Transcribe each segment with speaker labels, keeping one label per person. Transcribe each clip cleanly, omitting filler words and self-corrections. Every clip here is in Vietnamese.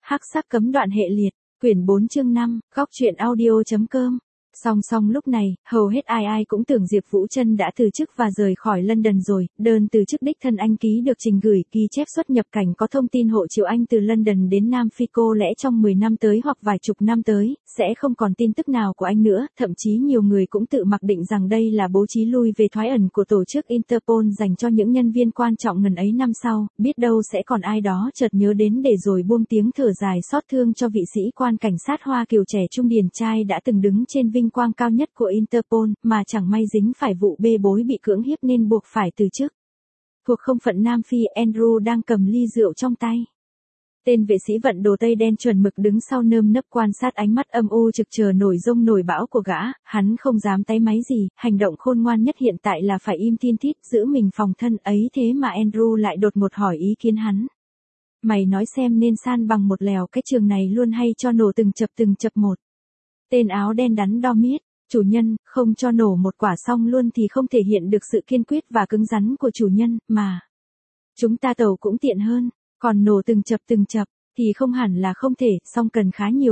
Speaker 1: Hắc sắc cấm đoạn hệ liệt, quyển 4 chương 5, góc truyện audio.com. Song song lúc này, hầu hết ai cũng tưởng Diệp Vũ Trân đã từ chức và rời khỏi London rồi, đơn từ chức đích thân anh ký được trình gửi ghi chép xuất nhập cảnh có thông tin hộ chiếu anh từ London đến Nam Phi có lẽ trong 10 năm tới hoặc vài chục năm tới, sẽ không còn tin tức nào của anh nữa, thậm chí nhiều người cũng tự mặc định rằng đây là bố trí lui về thoái ẩn của tổ chức Interpol dành cho những nhân viên quan trọng ngần ấy năm sau, biết đâu sẽ còn ai đó chợt nhớ đến để rồi buông tiếng thở dài xót thương cho vị sĩ quan cảnh sát Hoa Kiều trẻ trung điển trai đã từng đứng trên vinh quang cao nhất của Interpol, mà chẳng may dính phải vụ bê bối bị cưỡng hiếp nên buộc phải từ chức. Thuộc không phận Nam Phi, Andrew đang cầm ly rượu trong tay. Tên vệ sĩ vận đồ tây đen chuẩn mực đứng sau nơm nấp quan sát ánh mắt âm u trực chờ nổi giông nổi bão của gã, hắn không dám táy máy gì, hành động khôn ngoan nhất hiện tại là phải im thiên thít giữ mình phòng thân ấy, thế mà Andrew lại đột ngột hỏi ý kiến hắn. Mày nói xem nên san bằng một lèo cái trường này luôn hay cho nổ từng chập một. Tên áo đen đắn đo miết, chủ nhân, không cho nổ một quả xong luôn thì không thể hiện được sự kiên quyết và cứng rắn của chủ nhân, mà. Chúng ta tàu cũng tiện hơn, còn nổ từng chập, thì không hẳn là không thể, song cần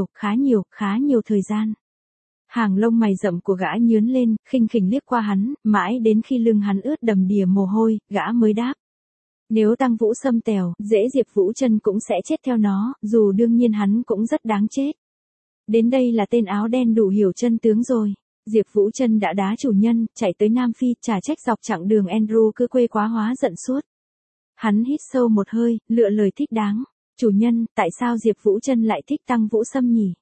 Speaker 1: khá nhiều thời gian. Hàng lông mày rậm của gã nhướn lên, khinh khỉnh liếc qua hắn, mãi đến khi lưng hắn ướt đầm đìa mồ hôi, gã mới đáp. Nếu Tăng Vũ xâm tèo, dễ Diệp Vũ Trân cũng sẽ chết theo nó, dù đương nhiên hắn cũng rất đáng chết. Đến đây là tên áo đen đủ hiểu chân tướng rồi. Diệp Vũ Trân đã đá chủ nhân, chạy tới Nam Phi, trả trách dọc chặng đường Andrew cứ quê quá hóa giận suốt. Hắn hít sâu một hơi, lựa lời thích đáng. Chủ nhân, tại sao Diệp Vũ Trân lại thích Tăng Vũ Sâm nhỉ?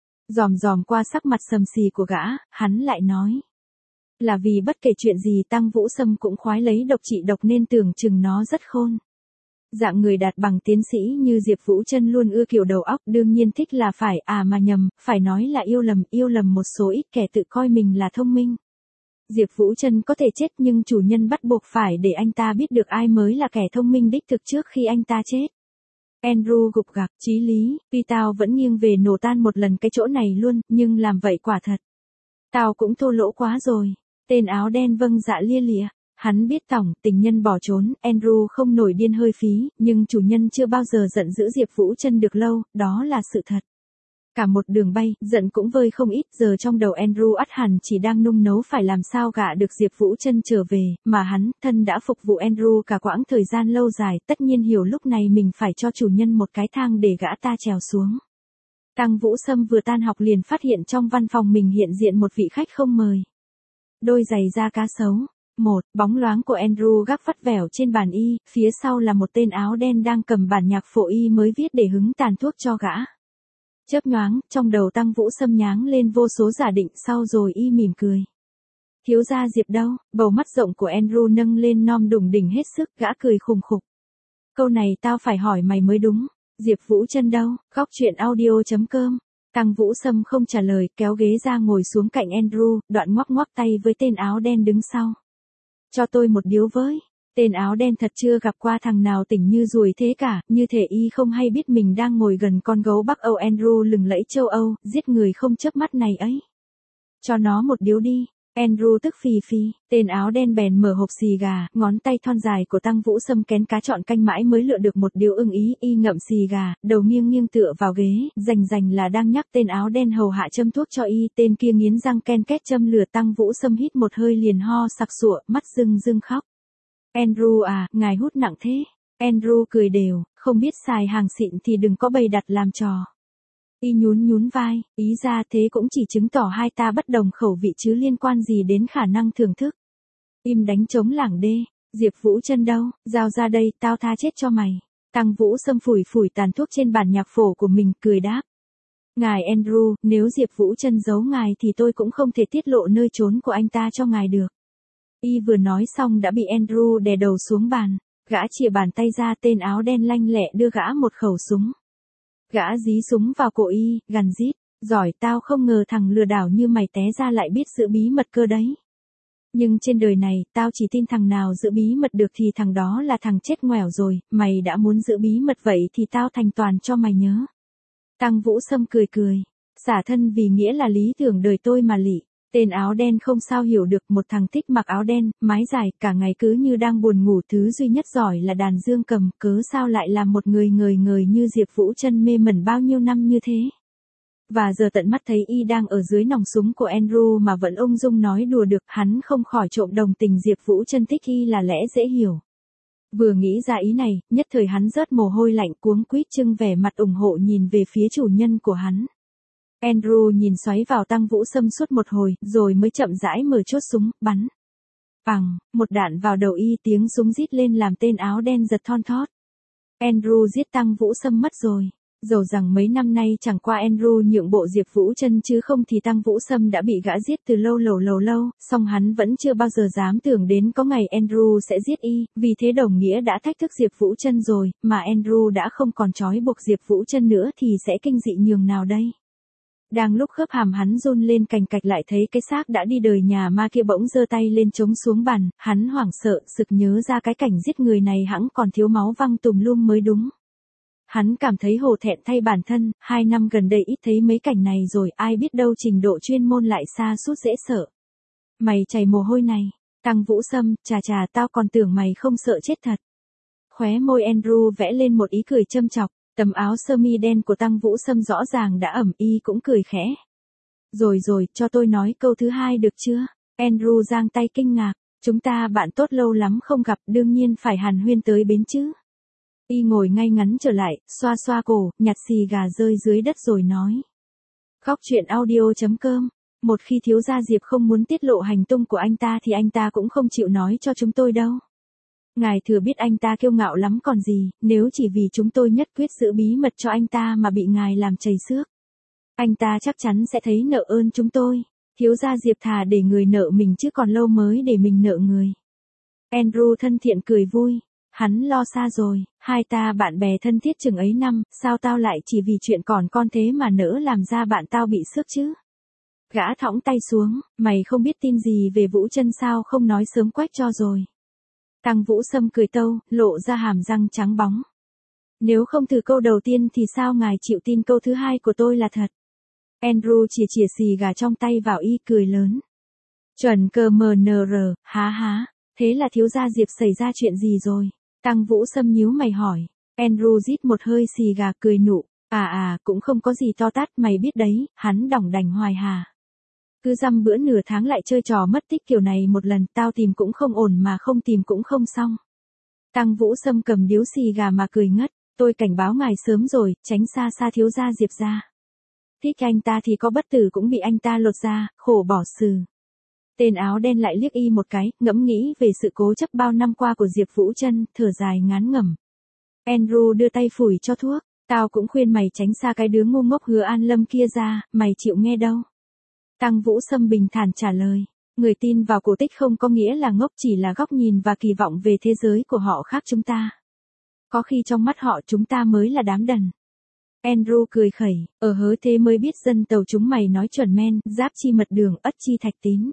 Speaker 1: Dòm qua sắc mặt sầm xì của gã, hắn lại nói. Là vì bất kể chuyện gì Tăng Vũ Sâm cũng khoái lấy độc trị độc nên tưởng chừng nó rất khôn. Dạng người đạt bằng tiến sĩ như Diệp Vũ Trân luôn ưa kiểu đầu óc, đương nhiên thích là phải, mà nhầm, phải nói là yêu lầm một số ít kẻ tự coi mình là thông minh. Diệp Vũ Trân có thể chết nhưng chủ nhân bắt buộc phải để anh ta biết được ai mới là kẻ thông minh đích thực trước khi anh ta chết. Andrew gục gặc, chí lý, vì tao vẫn nghiêng về nổ tan một lần cái chỗ này luôn, nhưng làm vậy quả thật. Tao cũng thô lỗ quá rồi. Tên áo đen vâng dạ lia lịa. Hắn biết tổng tình nhân bỏ trốn, Andrew không nổi điên hơi phí, nhưng chủ nhân chưa bao giờ giận dữ Diệp Vũ Trân được lâu, đó là sự thật. Cả một đường bay, giận cũng vơi không ít, giờ trong đầu Andrew ắt hẳn chỉ đang nung nấu phải làm sao gả được Diệp Vũ Trân trở về, mà hắn, thân đã phục vụ Andrew cả quãng thời gian lâu dài, tất nhiên hiểu lúc này mình phải cho chủ nhân một cái thang để gã ta trèo xuống. Tăng Vũ Sâm vừa tan học liền phát hiện trong văn phòng mình hiện diện một vị khách không mời. Đôi giày da cá sấu. Một, bóng loáng của Andrew gác vắt vẻo trên bàn y, phía sau là một tên áo đen đang cầm bản nhạc phổ y mới viết để hứng tàn thuốc cho gã. Chớp nhoáng, trong đầu Tăng Vũ Sâm nháng lên vô số giả định, sau rồi y mỉm cười. Thiếu gia Diệp đâu? Bầu mắt rộng của Andrew nâng lên nom đùng đỉnh hết sức, gã cười khùng khục. Câu này tao phải hỏi mày mới đúng. Diệp Vũ Trân đâu? Góc truyện audio.com. Tăng Vũ Sâm không trả lời, kéo ghế ra ngồi xuống cạnh Andrew, đoạn ngoắc tay với tên áo đen đứng sau. Cho tôi một điếu với. Tên áo đen thật chưa gặp qua thằng nào tỉnh như ruồi thế cả, như thể y không hay biết mình đang ngồi gần con gấu Bắc Âu Andrew lừng lẫy châu Âu, giết người không chớp mắt này ấy. Cho nó một điếu đi. Andrew tức phì, tên áo đen bèn mở hộp xì gà, ngón tay thon dài của Tăng Vũ Sâm kén cá chọn canh mãi mới lựa được một điếu ưng ý, y ngậm xì gà, đầu nghiêng tựa vào ghế, rành là đang nhắc tên áo đen hầu hạ châm thuốc cho y, tên kia nghiến răng ken két châm lửa. Tăng Vũ Sâm hít một hơi liền ho sặc sụa, mắt rưng khóc. Andrew à, ngài hút nặng thế. Andrew cười đều, không biết xài hàng xịn thì đừng có bày đặt làm trò. Y nhún vai, ý ra thế cũng chỉ chứng tỏ hai ta bất đồng khẩu vị chứ liên quan gì đến khả năng thưởng thức. Im đánh trống lảng đê. Diệp Vũ Trân đâu? Giao ra đây, tao tha chết cho mày. Tăng Vũ Sâm phủi tàn thuốc trên bản nhạc phổ của mình, cười đáp. Ngài Andrew, nếu Diệp Vũ Trân giấu ngài thì tôi cũng không thể tiết lộ nơi trốn của anh ta cho ngài được. Y vừa nói xong đã bị Andrew đè đầu xuống bàn. Gã chìa bàn tay ra, tên áo đen lanh lẹ đưa gã một khẩu súng. Gã dí súng vào cổ y, gằn rít. Giỏi, tao không ngờ thằng lừa đảo như mày té ra lại biết giữ bí mật cơ đấy. Nhưng trên đời này, tao chỉ tin thằng nào giữ bí mật được thì thằng đó là thằng chết ngoẻo rồi, mày đã muốn giữ bí mật vậy thì tao thành toàn cho mày nhớ. Tăng Vũ Sâm cười. Xả thân vì nghĩa là lý tưởng đời tôi mà lị. Tên áo đen không sao hiểu được, một thằng thích mặc áo đen, mái dài, cả ngày cứ như đang buồn ngủ, thứ duy nhất giỏi là đàn dương cầm, cớ sao lại làm một người ngời ngời như Diệp Vũ Trân mê mẩn bao nhiêu năm như thế. Và giờ tận mắt thấy y đang ở dưới nòng súng của Andrew mà vẫn ung dung nói đùa được, hắn không khỏi trộm đồng tình Diệp Vũ Trân thích y là lẽ dễ hiểu. Vừa nghĩ ra ý này, nhất thời hắn rớt mồ hôi lạnh, cuống quýt trưng vẻ mặt ủng hộ nhìn về phía chủ nhân của hắn. Andrew nhìn xoáy vào Tăng Vũ Sâm suốt một hồi, rồi mới chậm rãi mở chốt súng, bắn. Bằng, một đạn vào đầu y, tiếng súng rít lên làm tên áo đen giật thon thót. Andrew giết Tăng Vũ Sâm mất rồi. Dầu rằng mấy năm nay chẳng qua Andrew nhượng bộ Diệp Vũ Trân chứ không thì Tăng Vũ Sâm đã bị gã giết từ lâu, song hắn vẫn chưa bao giờ dám tưởng đến có ngày Andrew sẽ giết y, vì thế đồng nghĩa đã thách thức Diệp Vũ Trân rồi, mà Andrew đã không còn trói buộc Diệp Vũ Trân nữa thì sẽ kinh dị nhường nào đây. Đang lúc khớp hàm hắn run lên cành cạch lại thấy cái xác đã đi đời nhà ma kia bỗng giơ tay lên chống xuống bàn, hắn hoảng sợ, sực nhớ ra cái cảnh giết người này hẵng còn thiếu máu văng tùm lum mới đúng. Hắn cảm thấy hổ thẹn thay bản thân, 2 năm gần đây ít thấy mấy cảnh này rồi, ai biết đâu trình độ chuyên môn lại xa sút dễ sợ. Mày chảy mồ hôi này, Tăng Vũ Sâm, chà tao còn tưởng mày không sợ chết thật. Khóe môi Andrew vẽ lên một ý cười châm chọc, tấm áo sơ mi đen của Tăng Vũ Sâm rõ ràng đã ẩm, y cũng cười khẽ. Rồi, cho tôi nói câu thứ hai được chưa? Andrew giang tay kinh ngạc, chúng ta bạn tốt lâu lắm không gặp, đương nhiên phải hàn huyên tới bến chứ. Y ngồi ngay ngắn trở lại, xoa cổ, nhặt xì gà rơi dưới đất rồi nói. Góc truyện audio.com. Một khi thiếu gia Diệp không muốn tiết lộ hành tung của anh ta thì anh ta cũng không chịu nói cho chúng tôi đâu. Ngài thừa biết anh ta kiêu ngạo lắm còn gì, nếu chỉ vì chúng tôi nhất quyết giữ bí mật cho anh ta mà bị ngài làm chảy xước. Anh ta chắc chắn sẽ thấy nợ ơn chúng tôi. Thiếu gia Diệp thà để người nợ mình chứ còn lâu mới để mình nợ người. Andrew thân thiện cười vui. Hắn lo xa rồi, hai ta bạn bè thân thiết chừng ấy năm, sao tao lại chỉ vì chuyện còn con thế mà nỡ làm ra bạn tao bị xước chứ? Gã thõng tay xuống, mày không biết tin gì về Vũ Trân sao không nói sớm quách cho rồi. Tăng Vũ Sâm cười tâu, lộ ra hàm răng trắng bóng. Nếu không thử câu đầu tiên thì sao ngài chịu tin câu thứ hai của tôi là thật? Andrew chìa xì gà trong tay vào y cười lớn. Chuẩn cờ MNR, há, thế là thiếu gia Diệp xảy ra chuyện gì rồi? Tăng Vũ Sâm nhíu mày hỏi. Andrew rít một hơi xì gà cười nụ. Cũng không có gì to tát, mày biết đấy, hắn đỏng đành hoài hà. Cứ dăm bữa nửa tháng lại chơi trò mất tích kiểu này một lần, tao tìm cũng không ổn mà không tìm cũng không xong. Tăng Vũ Sâm cầm điếu xì gà mà cười ngất. Tôi cảnh báo ngài sớm rồi, tránh xa thiếu gia Diệp ra. Thích anh ta thì có bất tử cũng bị anh ta lột ra, khổ bỏ sừ. Tên áo đen lại liếc y một cái, ngẫm nghĩ về sự cố chấp bao năm qua của Diệp Vũ Trân, thở dài ngán ngẩm. Andrew đưa tay phủi cho thuốc, tao cũng khuyên mày tránh xa cái đứa ngu ngốc Hứa An Lâm kia ra, mày chịu nghe đâu. Tăng Vũ Sâm bình thản trả lời, người tin vào cổ tích không có nghĩa là ngốc, chỉ là góc nhìn và kỳ vọng về thế giới của họ khác chúng ta. Có khi trong mắt họ chúng ta mới là đám đần. Andrew cười khẩy, hớ thế mới biết dân tàu chúng mày nói chuẩn men, giáp chi mật đường, ất chi thạch tín.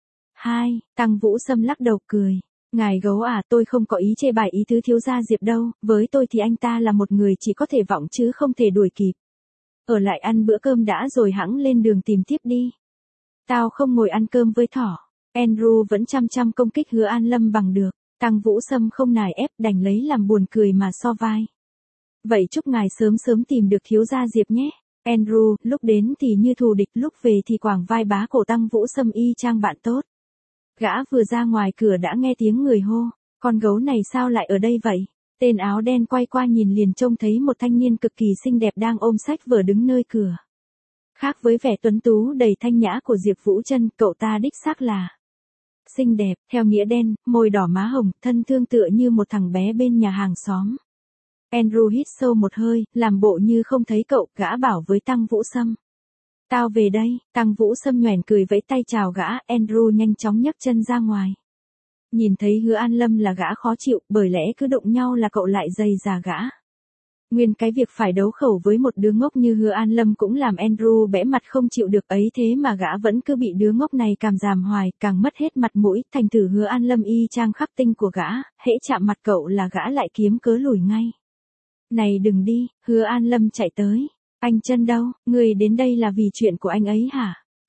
Speaker 1: Tăng Vũ Sâm lắc đầu cười. Ngài gấu tôi không có ý chê bài ý tứ thiếu gia Diệp đâu, với tôi thì anh ta là một người chỉ có thể vọng chứ không thể đuổi kịp. Ở lại ăn bữa cơm đã rồi hẵng lên đường tìm tiếp đi. Tao không ngồi ăn cơm với thỏ. Andrew vẫn chăm công kích Hứa An Lâm bằng được. Tăng Vũ Sâm không nài ép, đành lấy làm buồn cười mà so vai. Vậy chúc ngài sớm tìm được thiếu gia Diệp nhé. Andrew, lúc đến thì như thù địch, lúc về thì quàng vai bá cổ Tăng Vũ Sâm y chang bạn tốt. Gã vừa ra ngoài cửa đã nghe tiếng người hô, con gấu này sao lại ở đây vậy? Tên áo đen quay qua nhìn liền trông thấy một thanh niên cực kỳ xinh đẹp đang ôm sách vở đứng nơi cửa. Khác với vẻ tuấn tú đầy thanh nhã của Diệp Vũ Trân, cậu ta đích xác là xinh đẹp, theo nghĩa đen, môi đỏ má hồng, thân thương tựa như một thằng bé bên nhà hàng xóm. Andrew hít sâu một hơi, làm bộ như không thấy cậu, gã bảo với Tăng Vũ Sâm. Tao về đây. Tăng Vũ Sâm nhoẻn cười vẫy tay chào gã, Andrew nhanh chóng nhấc chân ra ngoài. Nhìn thấy Hứa An Lâm là gã khó chịu, bởi lẽ cứ đụng nhau là cậu lại dày dà gã. Nguyên cái việc phải đấu khẩu với một đứa ngốc như Hứa An Lâm cũng làm Andrew bẽ mặt không chịu được ấy, thế mà gã vẫn cứ bị đứa ngốc này càm ràm hoài, càng mất hết mặt mũi, thành thử Hứa An Lâm y chang khắc tinh của gã, hễ chạm mặt cậu là gã lại kiếm cớ lùi ngay. Này đừng đi, Hứa An Lâm chạy tới. Anh Trân đâu, người đến đây là vì chuyện của anh ấy hả?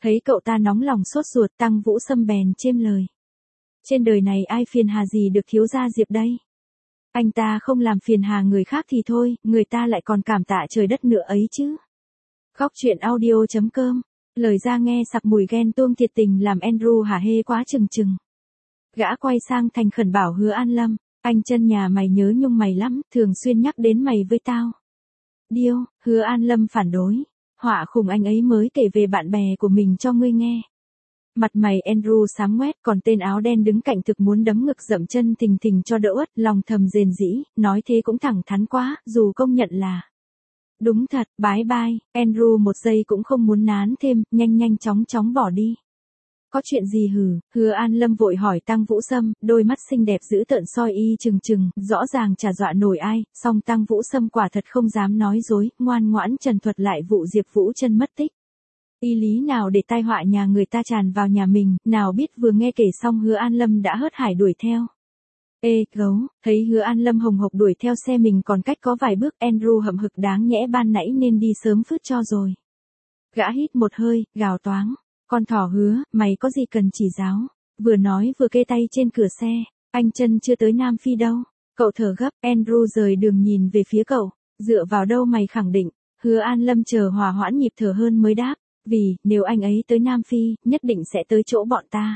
Speaker 1: Thấy cậu ta nóng lòng sốt ruột, Tăng Vũ Sâm bèn chêm lời. Trên đời này ai phiền hà gì được thiếu gia Diệp đây? Anh ta không làm phiền hà người khác thì thôi, người ta lại còn cảm tạ trời đất nữa ấy chứ. Góc truyện audio.com. Lời ra nghe sặc mùi ghen tuông thiệt tình làm Andrew hả hê quá chừng chừng. Gã quay sang thành khẩn bảo Hứa An Lâm, anh Chân nhà mày nhớ nhung mày lắm, thường xuyên nhắc đến mày với tao. Điêu, Hứa An Lâm phản đối. Họa khủng anh ấy mới kể về bạn bè của mình cho ngươi nghe. Mặt mày Andrew xám ngoét, còn tên áo đen đứng cạnh thực muốn đấm ngực dậm chân thình thình cho đỡ uất, lòng thầm rền rĩ, nói thế cũng thẳng thắn quá, dù công nhận là. Đúng thật, bái bai, Andrew một giây cũng không muốn nán thêm, nhanh chóng bỏ đi. Có chuyện gì hử? Hứa An Lâm vội hỏi Tăng Vũ Sâm, đôi mắt xinh đẹp dữ tợn soi y chừng chừng, rõ ràng chả dọa nổi ai, song Tăng Vũ Sâm quả thật không dám nói dối, ngoan ngoãn trần thuật lại vụ Diệp Vũ Chân mất tích. Y lý nào để tai họa nhà người ta tràn vào nhà mình, nào biết vừa nghe kể xong Hứa An Lâm đã hớt hải đuổi theo. Ê gấu, thấy Hứa An Lâm hồng hộc đuổi theo xe mình còn cách có vài bước, Andrew hậm hực đáng nhẽ ban nãy nên đi sớm phứt cho rồi. Gã hít một hơi, gào toáng. Con thỏ Hứa, mày có gì cần chỉ giáo? Vừa nói vừa kê tay trên cửa xe, anh Chân chưa tới Nam Phi đâu. Cậu thở gấp, Andrew rời đường nhìn về phía cậu, dựa vào đâu mày khẳng định? Hứa An Lâm chờ hòa hoãn nhịp thở hơn mới đáp, vì, nếu anh ấy tới Nam Phi, nhất định sẽ tới chỗ bọn ta.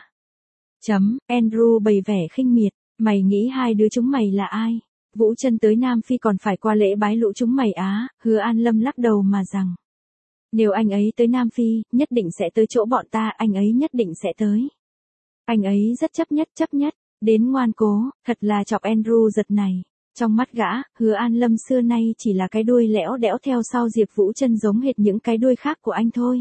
Speaker 1: Andrew bày vẻ khinh miệt, mày nghĩ hai đứa chúng mày là ai? Vũ Chân tới Nam Phi còn phải qua lễ bái lũ chúng mày á? Hứa An Lâm lắc đầu mà rằng. Nếu anh ấy tới Nam Phi, nhất định sẽ tới chỗ bọn ta, anh ấy nhất định sẽ tới. Anh ấy rất chấp nhất, đến ngoan cố, thật là chọc Andrew giật này. Trong mắt gã, Hứa An Lâm xưa nay chỉ là cái đuôi lẽo đẽo theo sau Diệp Vũ Chân giống hệt những cái đuôi khác của anh thôi.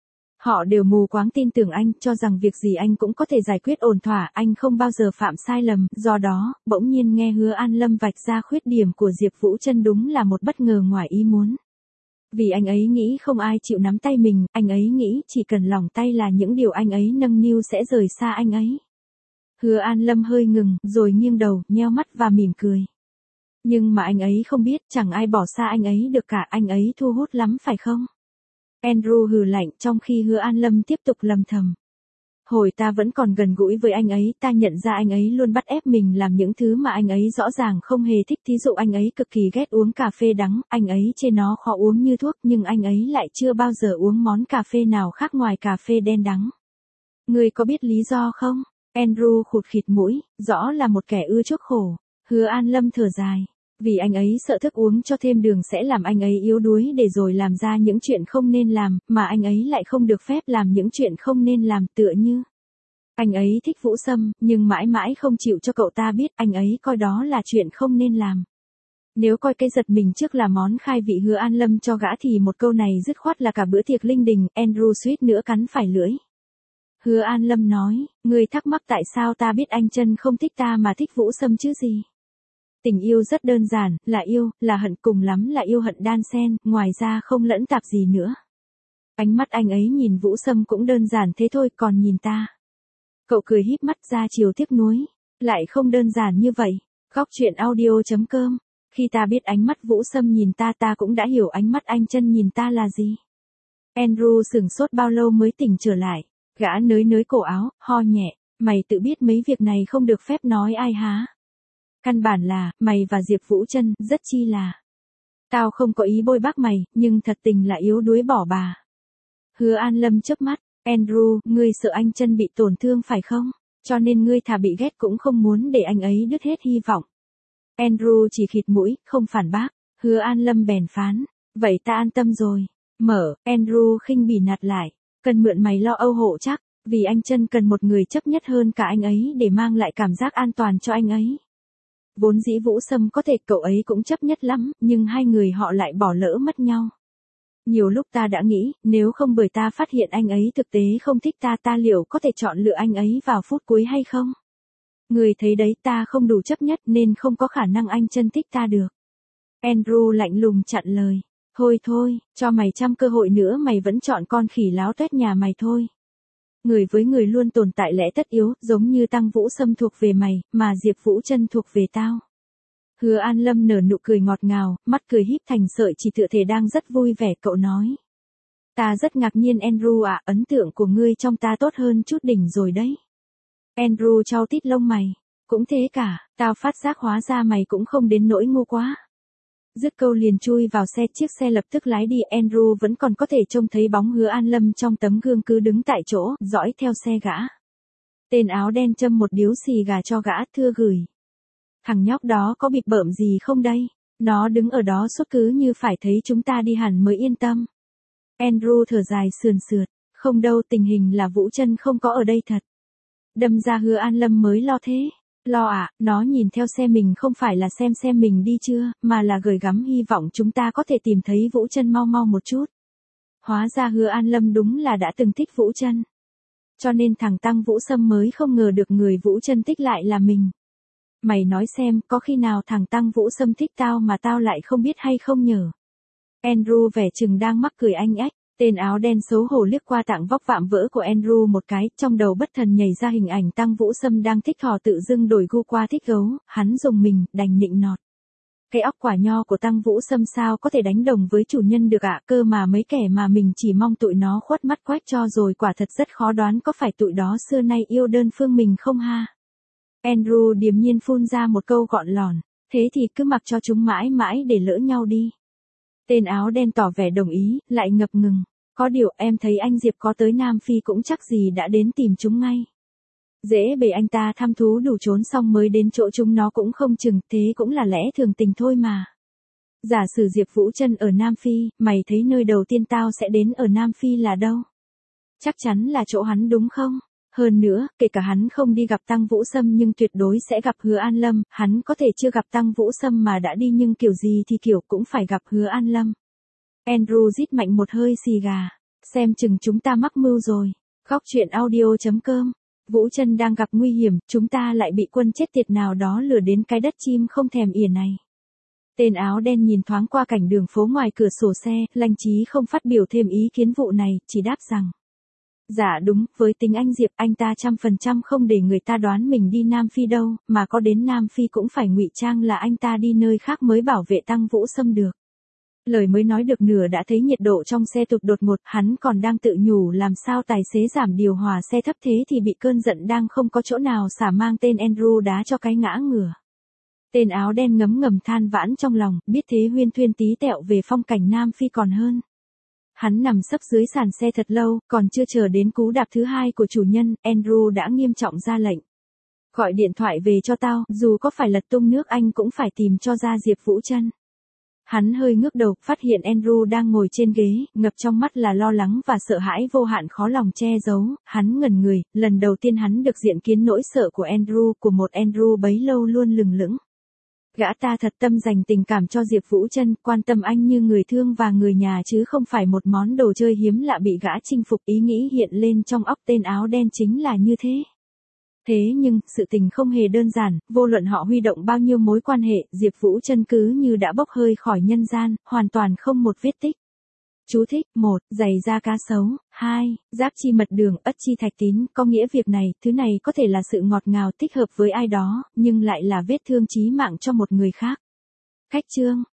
Speaker 1: Họ đều mù quáng tin tưởng anh, cho rằng việc gì anh cũng có thể giải quyết ổn thỏa, anh không bao giờ phạm sai lầm, do đó, bỗng nhiên nghe Hứa An Lâm vạch ra khuyết điểm của Diệp Vũ Chân đúng là một bất ngờ ngoài ý muốn. Vì anh ấy nghĩ không ai chịu nắm tay mình, anh ấy nghĩ chỉ cần lòng tay là những điều anh ấy nâng niu sẽ rời xa anh ấy. Hứa An Lâm hơi ngừng, rồi nghiêng đầu, nheo mắt và mỉm cười. Nhưng mà anh ấy không biết, chẳng ai bỏ xa anh ấy được cả, anh ấy thu hút lắm phải không? Andrew hừ lạnh trong khi Hứa An Lâm tiếp tục lầm thầm. Hồi ta vẫn còn gần gũi với anh ấy, ta nhận ra anh ấy luôn bắt ép mình làm những thứ mà anh ấy rõ ràng không hề thích, thí dụ anh ấy cực kỳ ghét uống cà phê đắng, anh ấy chê nó khó uống như thuốc, nhưng anh ấy lại chưa bao giờ uống món cà phê nào khác ngoài cà phê đen đắng. Người có biết lý do không? Andrew khụt khịt mũi, rõ là một kẻ ưa chuốc khổ. Hứa An Lâm thở dài. Vì anh ấy sợ thức uống cho thêm đường sẽ làm anh ấy yếu đuối để rồi làm ra những chuyện không nên làm, mà anh ấy lại không được phép làm những chuyện không nên làm, tựa như. Anh ấy thích Vũ Sâm, nhưng mãi mãi không chịu cho cậu ta biết anh ấy coi đó là chuyện không nên làm. Nếu coi cái giật mình trước là món khai vị Hứa An Lâm cho gã thì một câu này dứt khoát là cả bữa tiệc linh đình, Andrew suýt nữa cắn phải lưỡi. Hứa An Lâm nói, ngươi thắc mắc tại sao ta biết anh Chân không thích ta mà thích Vũ Sâm chứ gì? Tình yêu rất đơn giản, là yêu, là hận, cùng lắm là yêu hận đan xen, ngoài ra không lẫn tạp gì nữa. Ánh mắt anh ấy nhìn Vũ Sâm cũng đơn giản thế thôi, còn nhìn ta. Cậu cười híp mắt ra chiều tiếc nuối, lại không đơn giản như vậy. Góc truyện audio.com. Khi ta biết ánh mắt Vũ Sâm nhìn ta, ta cũng đã hiểu ánh mắt anh Chân nhìn ta là gì. Andrew sửng sốt bao lâu mới tỉnh trở lại. Gã nới cổ áo, ho nhẹ, mày tự biết mấy việc này không được phép nói ai há? Căn bản là, mày và Diệp Vũ Chân, rất chi là. Tao không có ý bôi bác mày, nhưng thật tình là yếu đuối bỏ bà. Hứa An Lâm chớp mắt, Andrew, ngươi sợ anh Chân bị tổn thương phải không? Cho nên ngươi thà bị ghét cũng không muốn để anh ấy đứt hết hy vọng. Andrew chỉ khịt mũi, không phản bác. Hứa An Lâm bèn phán, vậy ta an tâm rồi. Andrew khinh bỉ nạt lại, cần mượn mày lo âu hộ chắc, vì anh Chân cần một người chấp nhất hơn cả anh ấy để mang lại cảm giác an toàn cho anh ấy. Vốn dĩ Vũ Sâm có thể cậu ấy cũng chấp nhất lắm, nhưng hai người họ lại bỏ lỡ mất nhau. Nhiều lúc ta đã nghĩ, nếu không bởi ta phát hiện anh ấy thực tế không thích ta, ta liệu có thể chọn lựa anh ấy vào phút cuối hay không? Người thấy đấy, ta không đủ chấp nhất nên không có khả năng anh Chân thích ta được. Andrew lạnh lùng chặn lời. Thôi, cho mày trăm cơ hội nữa mày vẫn chọn con khỉ láo tuét nhà mày thôi. Người với người luôn tồn tại lẽ tất yếu, giống như Tăng Vũ Sâm thuộc về mày, mà Diệp Vũ Chân thuộc về tao. Hứa An Lâm nở nụ cười ngọt ngào, mắt cười híp thành sợi chỉ tựa thể đang rất vui vẻ, cậu nói. Ta rất ngạc nhiên Andrew ạ, ấn tượng của ngươi trong ta tốt hơn chút đỉnh rồi đấy. Andrew chau tít lông mày. Cũng thế cả, tao phát giác hóa ra mày cũng không đến nỗi ngu quá. Dứt câu liền chui vào xe, chiếc xe lập tức lái đi. Andrew vẫn còn có thể trông thấy bóng Hứa An Lâm trong tấm gương cứ đứng tại chỗ, dõi theo xe gã. Tên áo đen châm một điếu xì gà cho gã, thưa gửi. Thằng nhóc đó có bịp bợm gì không đây? Nó đứng ở đó suốt cứ như phải thấy chúng ta đi hẳn mới yên tâm. Andrew thở dài sườn sượt. Không đâu, tình hình là Vũ Trân không có ở đây thật. Đâm ra Hứa An Lâm mới lo thế. Lo à, nó nhìn theo xe mình không phải là xem mình đi chưa, mà là gửi gắm hy vọng chúng ta có thể tìm thấy Vũ Trân mau mau một chút. Hóa ra Hứa An Lâm đúng là đã từng thích Vũ Trân. Cho nên thằng Tăng Vũ Sâm mới không ngờ được người Vũ Trân thích lại là mình. Mày nói xem, có khi nào thằng Tăng Vũ Sâm thích tao mà tao lại không biết hay không nhở? Andrew vẻ chừng đang mắc cười anh ếch. Tên áo đen xấu hổ liếc qua tạng vóc vạm vỡ của Andrew một cái, trong đầu bất thần nhảy ra hình ảnh Tăng Vũ Sâm đang thích thỏ tự dưng đổi gu qua thích gấu, hắn dùng mình, đành nịnh nọt. Cái óc quả nho của Tăng Vũ Sâm sao có thể đánh đồng với chủ nhân được ạ, cơ mà mấy kẻ mà mình chỉ mong tụi nó khuất mắt quách cho rồi quả thật rất khó đoán có phải tụi đó xưa nay yêu đơn phương mình không ha. Andrew điềm nhiên phun ra một câu gọn lỏn, thế thì cứ mặc cho chúng mãi mãi để lỡ nhau đi. Tên áo đen tỏ vẻ đồng ý, lại ngập ngừng. Có điều em thấy anh Diệp có tới Nam Phi cũng chắc gì đã đến tìm chúng ngay. Dễ bề anh ta thăm thú đủ trốn xong mới đến chỗ chúng nó cũng không chừng, thế cũng là lẽ thường tình thôi mà. Giả sử Diệp Vũ Trân ở Nam Phi, mày thấy nơi đầu tiên tao sẽ đến ở Nam Phi là đâu? Chắc chắn là chỗ hắn đúng không? Hơn nữa, kể cả hắn không đi gặp Tăng Vũ Sâm nhưng tuyệt đối sẽ gặp Hứa An Lâm, hắn có thể chưa gặp Tăng Vũ Sâm mà đã đi nhưng kiểu gì thì kiểu cũng phải gặp Hứa An Lâm. Andrew rít mạnh một hơi xì gà, xem chừng chúng ta mắc mưu rồi. Góc truyện audio.com. Vũ Trân đang gặp nguy hiểm, chúng ta lại bị quân chết tiệt nào đó lừa đến cái đất chim không thèm ỉa này. Tên áo đen nhìn thoáng qua cảnh đường phố ngoài cửa sổ xe, lanh trí không phát biểu thêm ý kiến vụ này, chỉ đáp rằng. Dạ đúng, với tính anh Diệp, anh ta 100% không để người ta đoán mình đi Nam Phi đâu, mà có đến Nam Phi cũng phải ngụy trang là anh ta đi nơi khác mới bảo vệ Tăng Vũ Sâm được. Lời mới nói được nửa đã thấy nhiệt độ trong xe tụt đột ngột, hắn còn đang tự nhủ làm sao tài xế giảm điều hòa xe thấp thế thì bị cơn giận đang không có chỗ nào xả mang tên Andrew đá cho cái ngã ngửa. Tên áo đen ngấm ngầm than vãn trong lòng, biết thế huyên thuyên tí tẹo về phong cảnh Nam Phi còn hơn. Hắn nằm sấp dưới sàn xe thật lâu, còn chưa chờ đến cú đạp thứ hai của chủ nhân, Andrew đã nghiêm trọng ra lệnh. Gọi điện thoại về cho tao, dù có phải lật tung nước Anh cũng phải tìm cho ra Diệp Vũ Trân. Hắn hơi ngước đầu, phát hiện Andrew đang ngồi trên ghế, ngập trong mắt là lo lắng và sợ hãi vô hạn khó lòng che giấu, hắn ngẩn người, lần đầu tiên hắn được diện kiến nỗi sợ của Andrew, của một Andrew bấy lâu luôn lừng lững. Gã ta thật tâm dành tình cảm cho Diệp Vũ Trân, quan tâm anh như người thương và người nhà chứ không phải một món đồ chơi hiếm lạ bị gã chinh phục. Ý nghĩ hiện lên trong óc tên áo đen chính là như thế. Thế nhưng, sự tình không hề đơn giản, vô luận họ huy động bao nhiêu mối quan hệ, Diệp Vũ Trân cứ như đã bốc hơi khỏi nhân gian, hoàn toàn không một vết tích. Chú thích: 1. Giày da cá sấu. 2. Giáp chi mật đường, ất chi thạch tín, có nghĩa việc này, thứ này có thể là sự ngọt ngào thích hợp với ai đó, nhưng lại là vết thương chí mạng cho một người khác. Khách chương.